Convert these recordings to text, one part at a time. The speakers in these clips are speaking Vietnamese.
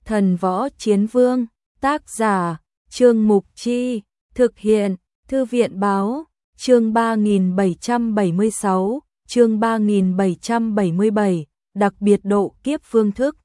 Thần Võ Chiến Vương, tác giả, Trương Mục Chi, thực hiện, Thư viện Báo, chương 3776, chương 3777, đặc biệt độ kiếp phương thức.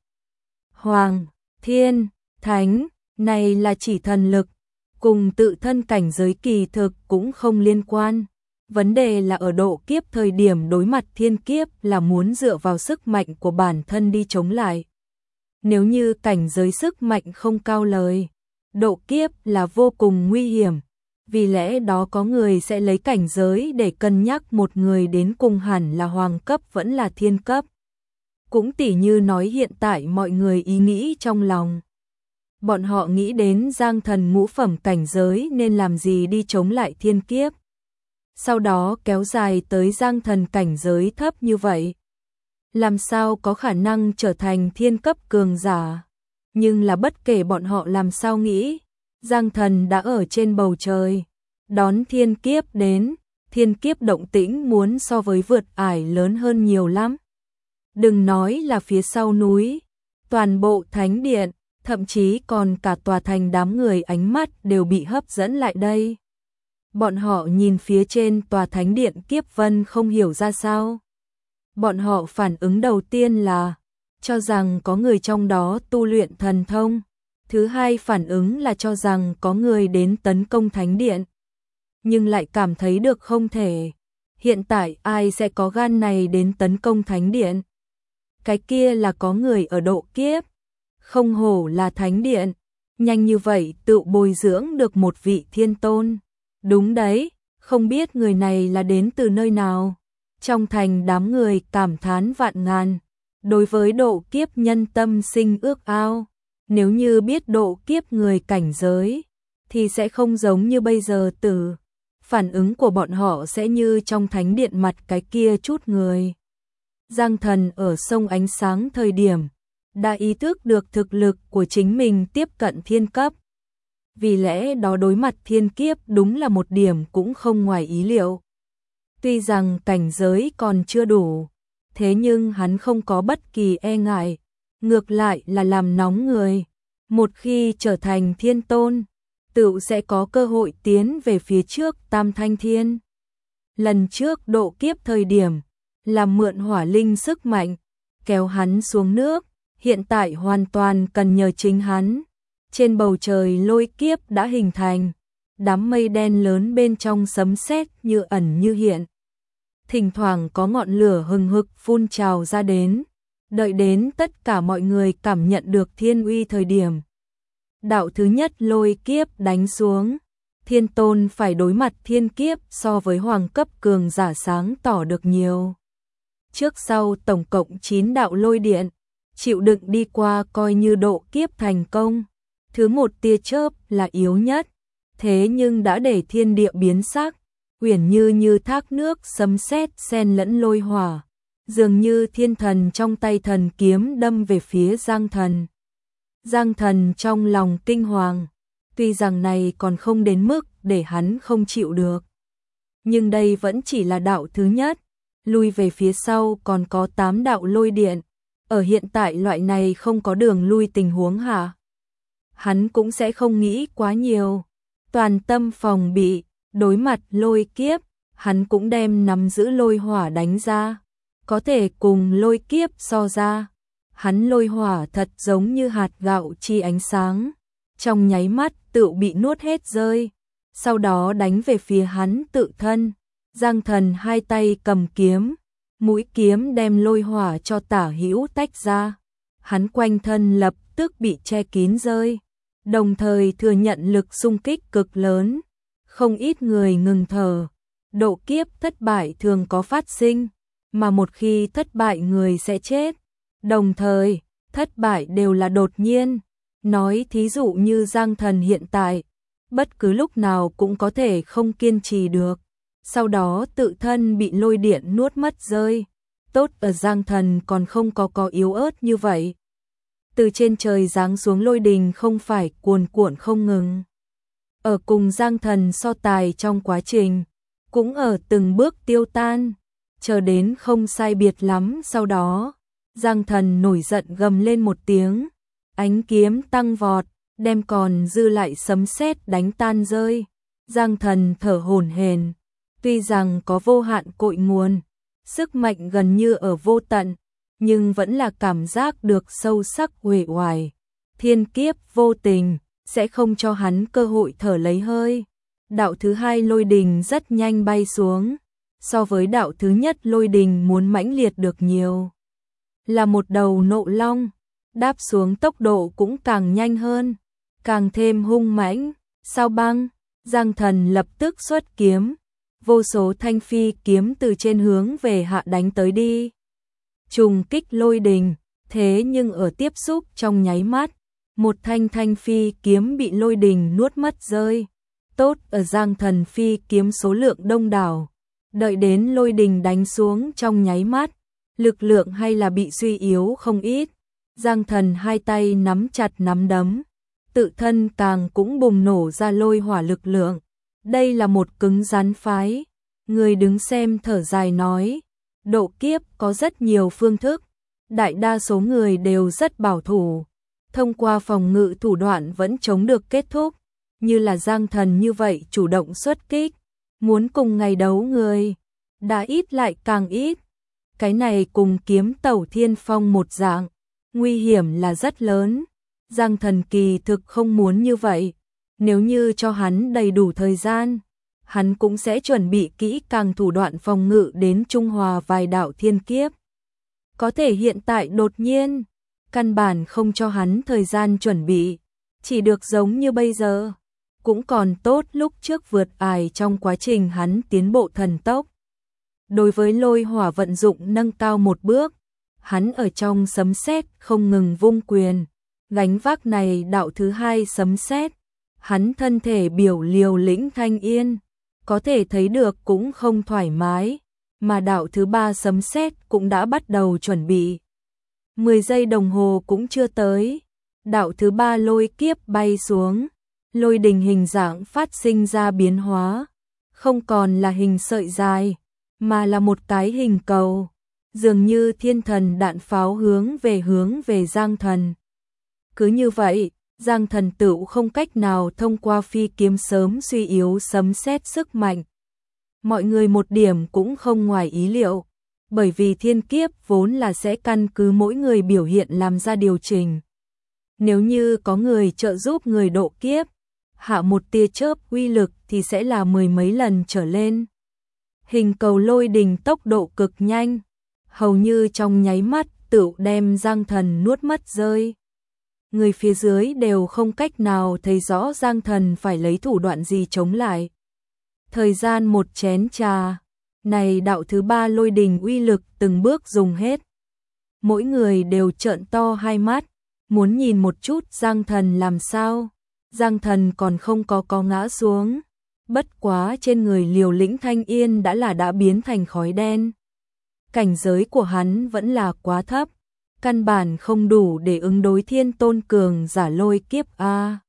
Hoàng, Thiên, Thánh, này là chỉ thần lực, cùng tự thân cảnh giới kỳ thực cũng không liên quan. Vấn đề là ở độ kiếp thời điểm đối mặt thiên kiếp là muốn dựa vào sức mạnh của bản thân đi chống lại. Nếu như cảnh giới sức mạnh không cao lời, độ kiếp là vô cùng nguy hiểm. Vì lẽ đó có người sẽ lấy cảnh giới để cân nhắc một người đến cùng hẳn là hoàng cấp vẫn là thiên cấp. Cũng tỉ như nói hiện tại mọi người ý nghĩ trong lòng. Bọn họ nghĩ đến Giang Thần ngũ phẩm cảnh giới nên làm gì đi chống lại thiên kiếp. Sau đó kéo dài tới Giang Thần cảnh giới thấp như vậy. Làm sao có khả năng trở thành thiên cấp cường giả. Nhưng là bất kể bọn họ làm sao nghĩ, Giang Thần đã ở trên bầu trời. Đón thiên kiếp đến, thiên kiếp động tĩnh muốn so với vượt ải lớn hơn nhiều lắm. Đừng nói là phía sau núi, toàn bộ thánh điện, thậm chí còn cả tòa thành đám người ánh mắt đều bị hấp dẫn lại đây. Bọn họ nhìn phía trên tòa thánh điện kiếp vân không hiểu ra sao. Bọn họ phản ứng đầu tiên là cho rằng có người trong đó tu luyện thần thông. Thứ hai phản ứng là cho rằng có người đến tấn công thánh điện. Nhưng lại cảm thấy được không thể. Hiện tại ai sẽ có gan này đến tấn công thánh điện? Cái kia là có người ở độ kiếp. Không hổ là thánh điện. Nhanh như vậy tự bồi dưỡng được một vị thiên tôn. Đúng đấy, không biết người này là đến từ nơi nào. Trong thành đám người cảm thán vạn ngàn. Đối với độ kiếp nhân tâm sinh ước ao. Nếu như biết độ kiếp người cảnh giới, thì sẽ không giống như bây giờ tử. Phản ứng của bọn họ sẽ như trong thánh điện mặt cái kia chút người. Giang Thần ở sông ánh sáng thời điểm, đã ý thức được thực lực của chính mình tiếp cận thiên cấp. Vì lẽ đó đối mặt thiên kiếp đúng là một điểm cũng không ngoài ý liệu. Tuy rằng cảnh giới còn chưa đủ, thế nhưng hắn không có bất kỳ e ngại, ngược lại là làm nóng người. Một khi trở thành thiên tôn, tự sẽ có cơ hội tiến về phía trước Tam Thanh Thiên. Lần trước độ kiếp thời điểm, làm mượn hỏa linh sức mạnh, kéo hắn xuống nước, hiện tại hoàn toàn cần nhờ chính hắn. Trên bầu trời lôi kiếp đã hình thành, đám mây đen lớn bên trong sấm sét như ẩn như hiện. Thỉnh thoảng có ngọn lửa hừng hực phun trào ra đến, đợi đến tất cả mọi người cảm nhận được thiên uy thời điểm. Đạo thứ nhất lôi kiếp đánh xuống, thiên tôn phải đối mặt thiên kiếp so với hoàng cấp cường giả sáng tỏ được nhiều. Trước sau tổng cộng 9 đạo lôi điện, chịu đựng đi qua coi như độ kiếp thành công. Thứ một tia chớp là yếu nhất, thế nhưng đã để thiên địa biến sắc, uyển như thác nước sấm sét xen lẫn lôi hỏa, dường như thiên thần trong tay thần kiếm đâm về phía Giang Thần. Giang Thần trong lòng kinh hoàng, tuy rằng này còn không đến mức để hắn không chịu được. Nhưng đây vẫn chỉ là đạo thứ nhất, lui về phía sau còn có 8 đạo lôi điện, ở hiện tại loại này không có đường lui tình huống hạ. Hắn cũng sẽ không nghĩ quá nhiều, toàn tâm phòng bị, đối mặt lôi kiếp, hắn cũng đem nắm giữ lôi hỏa đánh ra, có thể cùng lôi kiếp so ra. Hắn lôi hỏa thật giống như hạt gạo chi ánh sáng, trong nháy mắt tự bị nuốt hết rơi, sau đó đánh về phía hắn tự thân. Giang Thần hai tay cầm kiếm, mũi kiếm đem lôi hỏa cho tả hữu tách ra, hắn quanh thân lập tức bị che kín rơi, đồng thời thừa nhận lực xung kích cực lớn, không ít người ngừng thở. Độ kiếp thất bại thường có phát sinh, mà một khi thất bại người sẽ chết. Đồng thời, thất bại đều là đột nhiên. Nói thí dụ như Giang Thần hiện tại, bất cứ lúc nào cũng có thể không kiên trì được. Sau đó tự thân bị lôi điện nuốt mất rơi. Tốt ở Giang Thần còn không có yếu ớt như vậy. Từ trên trời giáng xuống lôi đình không phải cuồn cuộn không ngừng. Ở cùng Giang Thần so tài trong quá trình, cũng ở từng bước tiêu tan. Chờ đến không sai biệt lắm sau đó, Giang Thần nổi giận gầm lên một tiếng, ánh kiếm tăng vọt, đem còn dư lại sấm sét đánh tan rơi. Giang Thần thở hổn hển, tuy rằng có vô hạn cội nguồn, sức mạnh gần như ở vô tận, nhưng vẫn là cảm giác được sâu sắc uể oải. Thiên kiếp vô tình sẽ không cho hắn cơ hội thở lấy hơi. Đạo thứ hai lôi đình rất nhanh bay xuống, so với đạo thứ nhất lôi đình muốn mãnh liệt được nhiều. Là một đầu nộ long, đáp xuống tốc độ cũng càng nhanh hơn, càng thêm hung mãnh. Sao băng, Giang Thần lập tức xuất kiếm, vô số thanh phi kiếm từ trên hướng về hạ đánh tới đi. Trùng kích lôi đình, thế nhưng ở tiếp xúc trong nháy mắt, một thanh phi kiếm bị lôi đình nuốt mất rơi. Tốt ở Giang Thần phi kiếm số lượng đông đảo, đợi đến lôi đình đánh xuống trong nháy mắt, lực lượng hay là bị suy yếu không ít. Giang Thần hai tay nắm chặt nắm đấm, tự thân càng cũng bùng nổ ra lôi hỏa lực lượng. Đây là một cứng rắn phái. Người đứng xem thở dài nói, độ kiếp có rất nhiều phương thức, đại đa số người đều rất bảo thủ, thông qua phòng ngự thủ đoạn vẫn chống được kết thúc, như là Giang Thần như vậy chủ động xuất kích, muốn cùng ngày đấu người, đã ít lại càng ít. Cái này cùng kiếm tẩu thiên phong một dạng, nguy hiểm là rất lớn. Giang Thần kỳ thực không muốn như vậy, nếu như cho hắn đầy đủ thời gian, hắn cũng sẽ chuẩn bị kỹ càng thủ đoạn phòng ngự đến trung hòa vài đạo thiên kiếp. Có thể hiện tại đột nhiên, căn bản không cho hắn thời gian chuẩn bị, chỉ được giống như bây giờ. Cũng còn tốt lúc trước vượt ải trong quá trình hắn tiến bộ thần tốc. Đối với lôi hỏa vận dụng nâng cao một bước, hắn ở trong sấm sét không ngừng vung quyền, gánh vác này đạo thứ hai sấm sét, hắn thân thể biểu liều lĩnh thanh yên, có thể thấy được cũng không thoải mái, mà đạo thứ ba sấm sét cũng đã bắt đầu chuẩn bị. 10 giây đồng hồ cũng chưa tới, đạo thứ ba lôi kiếp bay xuống, lôi đình hình dạng phát sinh ra biến hóa, không còn là hình sợi dài, mà là một cái hình cầu, dường như thiên thần đạn pháo hướng về Giang Thần. Cứ như vậy, Giang Thần tựu không cách nào thông qua phi kiếm sớm suy yếu sấm sét sức mạnh. Mọi người một điểm cũng không ngoài ý liệu, bởi vì thiên kiếp vốn là sẽ căn cứ mỗi người biểu hiện làm ra điều chỉnh. Nếu như có người trợ giúp người độ kiếp, hạ một tia chớp uy lực thì sẽ là 10 mấy lần trở lên. Hình cầu lôi đình tốc độ cực nhanh, hầu như trong nháy mắt tựu đem Giang Thần nuốt mất rơi. Người phía dưới đều không cách nào thấy rõ Giang Thần phải lấy thủ đoạn gì chống lại. Thời gian một chén trà, này đạo thứ ba lôi đình uy lực từng bước dùng hết. Mỗi người đều trợn to hai mắt, muốn nhìn một chút Giang Thần làm sao. Giang Thần còn không có ngã xuống, bất quá trên người liều lĩnh thanh yên đã biến thành khói đen. Cảnh giới của hắn vẫn là quá thấp, căn bản không đủ để ứng đối thiên tôn cường giả lôi kiếp a.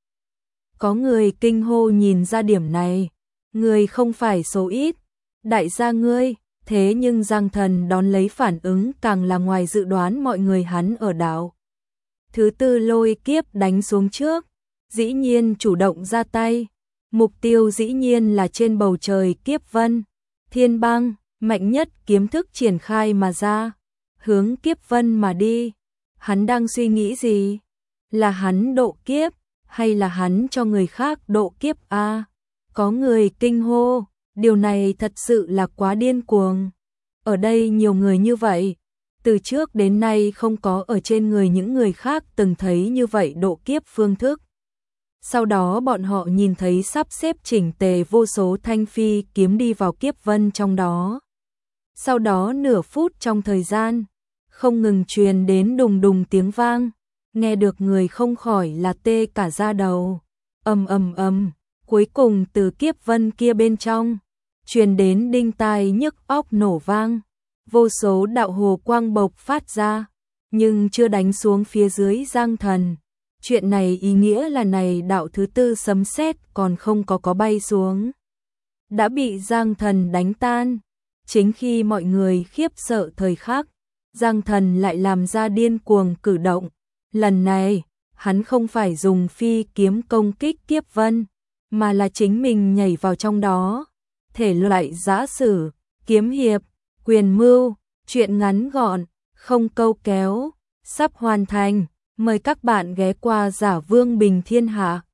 Có người kinh hô nhìn ra điểm này, người không phải số ít, đại gia ngươi, thế nhưng Giang Thần đón lấy phản ứng càng là ngoài dự đoán mọi người. Hắn ở đảo thứ tư lôi kiếp đánh xuống trước, dĩ nhiên chủ động ra tay, mục tiêu dĩ nhiên là trên bầu trời kiếp vân, thiên băng, mạnh nhất kiếm thức triển khai mà ra, hướng kiếp vân mà đi. Hắn đang suy nghĩ gì? Là hắn độ kiếp, hay là hắn cho người khác độ kiếp a? Có người kinh hô, điều này thật sự là quá điên cuồng. Ở đây nhiều người như vậy, từ trước đến nay không có ở trên người những người khác từng thấy như vậy độ kiếp phương thức. Sau đó bọn họ nhìn thấy sắp xếp chỉnh tề vô số thanh phi kiếm đi vào kiếp vân trong đó. Sau đó nửa phút trong thời gian, không ngừng truyền đến đùng đùng tiếng vang, nghe được người không khỏi là tê cả da đầu. Ầm ầm ầm, cuối cùng từ kiếp vân kia bên trong, truyền đến đinh tai nhức óc nổ vang, vô số đạo hồ quang bộc phát ra, nhưng chưa đánh xuống phía dưới Giang Thần. Chuyện này ý nghĩa là này đạo thứ tư sấm sét còn không có bay xuống, đã bị Giang Thần đánh tan. Chính khi mọi người khiếp sợ thời khắc, Giang Thần lại làm ra điên cuồng cử động. Lần này, hắn không phải dùng phi kiếm công kích Kiếp Vân, mà là chính mình nhảy vào trong đó. Thể loại giã sử, kiếm hiệp, quyền mưu, truyện ngắn gọn, không câu kéo, sắp hoàn thành. Mời các bạn ghé qua Giả Vương Bình Thiên Hạ.